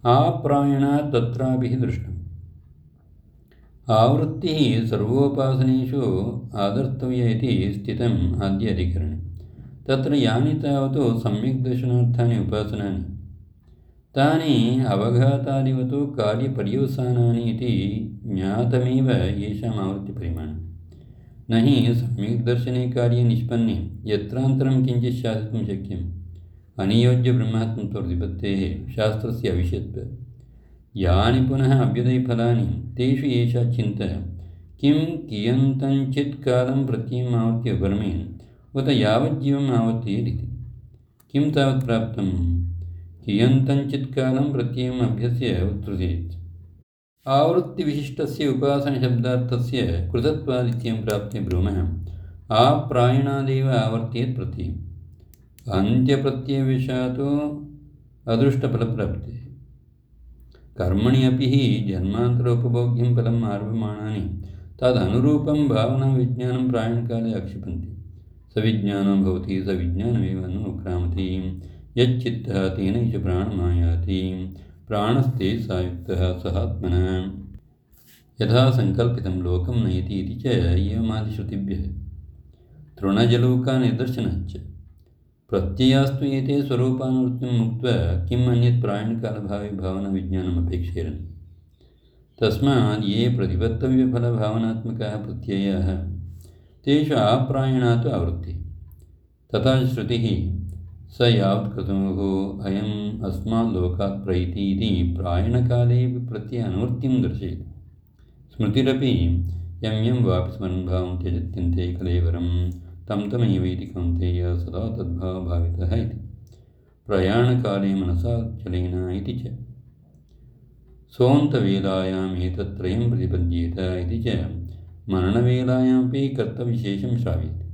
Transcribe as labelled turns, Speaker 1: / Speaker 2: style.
Speaker 1: आप्रायणात् तत्राभिः दृष्टम्। आवृत्तिः सर्वोपासनेषु आदर्तव्या इति स्थितम् आद्य अधिकरणे। तत्र यानि तावत् सम्यग्दर्शनार्थानि उपासनानि तानि अवघातादिवत् कार्यपर्यवसानानि इति ज्ञातमेव येषाम् आवृत्तिपरिमाणम्। न हि सम्यग्दर्शने कार्ये निष्पन्ने यत्रान्तरं किञ्चित् शासितुं शक्यम्। अनियोज्यब्रह्मात्मत्वप्रतिपत्तेः शास्त्रस्य अविषयत्वात्। यानि पुनः अभ्युदयफलानि तेषु एषा चिन्ता किं कियन्तञ्चित् कालं प्रत्ययम् आवृत्य उपरमेन् उत यावज्जीवम् आवर्तयेदिति। किं तावत् प्राप्तं? कियन्तञ्चित् कालं प्रत्ययम् अभ्यस्य उत्सृजेत्। आवृत्तिविशिष्टस्य उपासनशब्दार्थस्य कृतत्वादित्यं प्राप्ते ब्रूमः आप्रायणादेव आवर्तयेत् प्रत्ययम्। अन्त्यप्रत्ययविषयात् अदृष्टफलप्राप्तेः कर्मणि अपि हि जन्मान्तरोपभोग्यं फलम् आरभमाणानि तदनुरूपं भावनाविज्ञानं प्रायणकाले आक्षिपन्ति। सविज्ञानं भवति सविज्ञानमेव अनुक्रामति। यच्चित्तः तेनैष प्राणमायाति। प्राणस्ते सायुक्तः सहात्मनः। यथा संकल्पितं लोकं नयति इति च एवमादिश्रुतिभ्यः तृणजलोकानिदर्शनाच्च। प्रत्ययास्तु एते स्वरूपानुवृत्तिम् उक्त्वा किम् अन्यत् प्रायणकालभावे भावनाविज्ञानम् अपेक्षेरन्। तस्मात् ये प्रतिपत्तव्यफलभावनात्मकाः प्रत्ययाः तेषु आप्रायणात् आवृत्तिः। तथा श्रुतिः स यावत्क्रतुः अयम् अस्माल्लोकात् प्रैति इति प्रायणकालेऽपि प्रत्ययानुवृत्तिं दर्शयति। स्मृतिरपि यं यं वापि स्मरन्भावं त्यजत्यन्ते कलेवरं तं तमेवेति कौन्तेय सदा तद्भावभावितः इति। प्रयाणकाले मनसा चलेन इति च। सोऽन्तवेलायाम् एतत्त्रयं प्रतिपद्येत इति च। मरणवेलायामपि कर्तविशेषं श्राव्यते।